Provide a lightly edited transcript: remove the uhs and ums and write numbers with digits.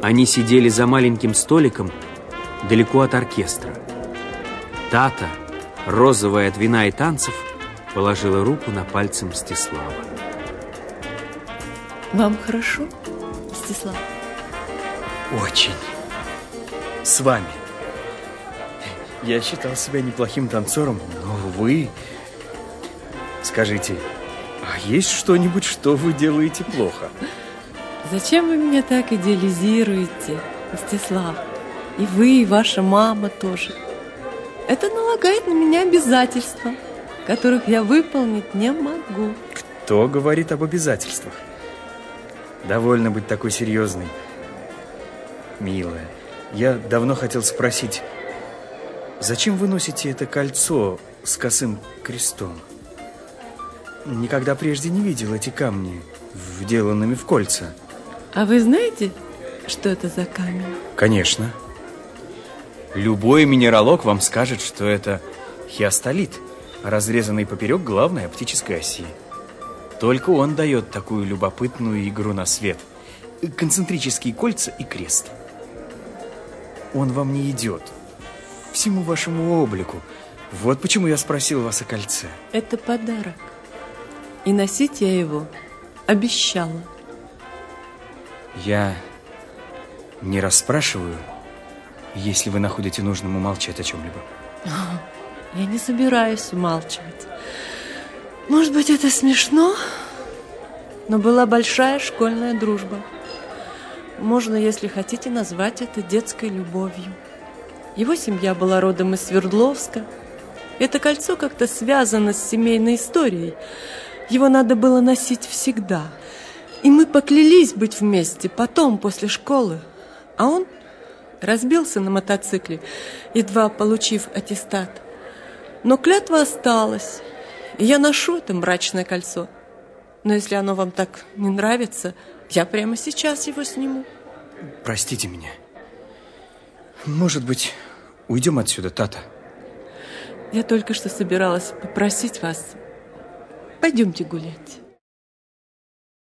Они сидели за маленьким столиком далеко от оркестра. Тата, розовая от вина и танцев, положила руку на пальцы Мстислава. Вам хорошо, Мстислав? Очень. С вами. Я считал себя неплохим танцором, но вы... Скажите, а есть что-нибудь, что вы делаете плохо? Зачем вы меня так идеализируете, Мстислав? И вы, и ваша мама тоже. Это налагает на меня обязательства, которых я выполнить не могу. Кто говорит об обязательствах? Довольно быть такой серьезной. Милая, я давно хотел спросить, зачем вы носите это кольцо с косым крестом? Никогда прежде не видел эти камни, вделанными в кольца. А вы знаете, что это за камень? Конечно. Любой минералог вам скажет, что это хиастолит, разрезанный поперек главной оптической оси. Только он дает такую любопытную игру на свет. Концентрические кольца и крест. Он вам не идет. Всему вашему облику. Вот почему я спросил вас о кольце. Это подарок. И носить я его обещала. Я не расспрашиваю, если вы находите нужным умолчать о чем-либо. Я не собираюсь умалчивать. Может быть, это смешно, но была большая школьная дружба. Можно, если хотите, назвать это детской любовью. Его семья была родом из Свердловска. Это кольцо как-то связано с семейной историей. Его надо было носить всегда. И мы поклялись быть вместе потом, после школы. А он разбился на мотоцикле, едва получив аттестат. Но клятва осталась, и я ношу это мрачное кольцо. Но если оно вам так не нравится, я прямо сейчас его сниму. Простите меня. Может быть, уйдем отсюда, Тата? Я только что собиралась попросить вас, пойдемте гулять.